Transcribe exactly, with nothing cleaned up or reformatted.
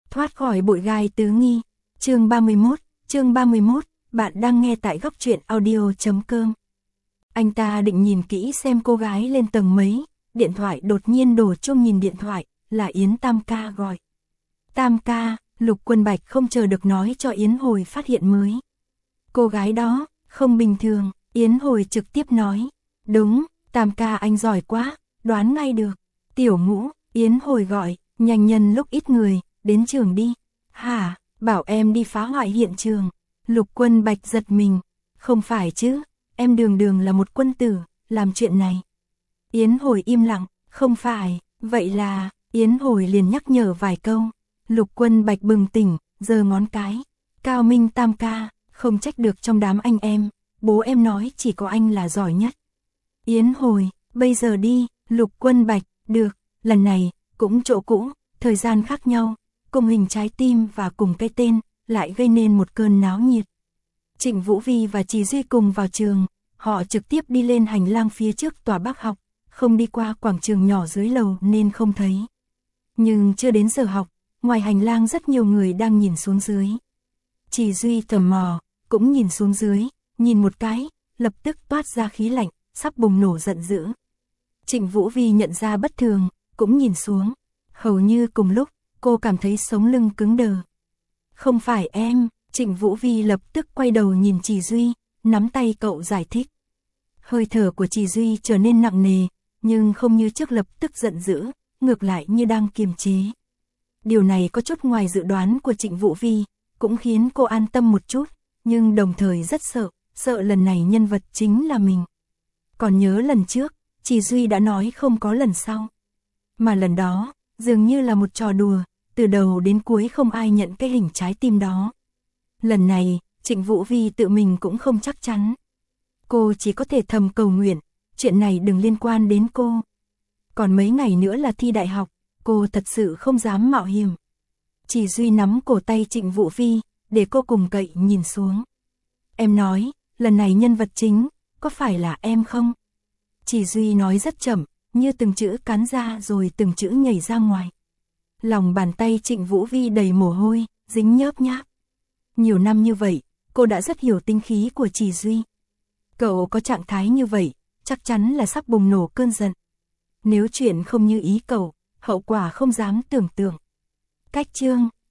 Thoát khỏi bụi gai tứ nghi. Chương ba mươi mốt, chương ba mươi mốt, bạn đang nghe tại góc truyện audio chấm com. Anh ta định nhìn kỹ xem cô gái lên tầng mấy, điện thoại đột nhiên đổ chuông, nhìn điện thoại, là Yến Tam ca gọi. Tam ca, Lục Quân Bạch không chờ được nói cho Yến Hồi phát hiện mới. Cô gái đó, không bình thường, Yến Hồi trực tiếp nói. Đúng, Tam ca anh giỏi quá, đoán ngay được. Tiểu Ngũ, Yến Hồi gọi, nhanh nhân lúc ít người, đến trường đi. Hả, bảo em đi phá hoại hiện trường. Lục Quân Bạch giật mình. Không phải chứ, em đường đường là một quân tử, làm chuyện này. Yến Hồi im lặng, không phải, vậy là, Yến Hồi liền nhắc nhở vài câu. Lục Quân Bạch bừng tỉnh, giơ ngón cái. Cao Minh Tam ca, không trách được trong đám anh em, bố em nói chỉ có anh là giỏi nhất. Yến Hồi, bây giờ đi. Lục Quân Bạch, được, lần này, cũng chỗ cũ, thời gian khác nhau, cùng hình trái tim và cùng cái tên, lại gây nên một cơn náo nhiệt. Trịnh Vũ Vi và Trì Duy cùng vào trường, họ trực tiếp đi lên hành lang phía trước tòa Bác học, không đi qua quảng trường nhỏ dưới lầu nên không thấy. Nhưng chưa đến giờ học, ngoài hành lang rất nhiều người đang nhìn xuống dưới. Trì Duy tò mò, cũng nhìn xuống dưới, nhìn một cái, lập tức toát ra khí lạnh, sắp bùng nổ giận dữ. Trịnh Vũ Vi nhận ra bất thường, cũng nhìn xuống. Hầu như cùng lúc, cô cảm thấy sống lưng cứng đờ. Không phải em, Trịnh Vũ Vi lập tức quay đầu nhìn Trì Duy, nắm tay cậu giải thích. Hơi thở của Trì Duy trở nên nặng nề, nhưng không như trước lập tức giận dữ, ngược lại như đang kiềm chế. Điều này có chút ngoài dự đoán của Trịnh Vũ Vi, cũng khiến cô an tâm một chút, nhưng đồng thời rất sợ, sợ lần này nhân vật chính là mình. Còn nhớ lần trước, Trì Duy đã nói không có lần sau. Mà lần đó, dường như là một trò đùa, từ đầu đến cuối không ai nhận cái hình trái tim đó. Lần này, Trịnh Vũ Vi tự mình cũng không chắc chắn. Cô chỉ có thể thầm cầu nguyện, chuyện này đừng liên quan đến cô. Còn mấy ngày nữa là thi đại học, cô thật sự không dám mạo hiểm. Trì Duy nắm cổ tay Trịnh Vũ Vi, để cô cùng cậy nhìn xuống. Em nói, lần này nhân vật chính, có phải là em không? Trì Duy nói rất chậm, như từng chữ cắn ra rồi từng chữ nhảy ra ngoài. Lòng bàn tay Trịnh Vũ Vi đầy mồ hôi, dính nhớp nháp. Nhiều năm như vậy, cô đã rất hiểu tính khí của Trì Duy. Cậu có trạng thái như vậy, chắc chắn là sắp bùng nổ cơn giận. Nếu chuyện không như ý cậu, hậu quả không dám tưởng tượng. Cách chương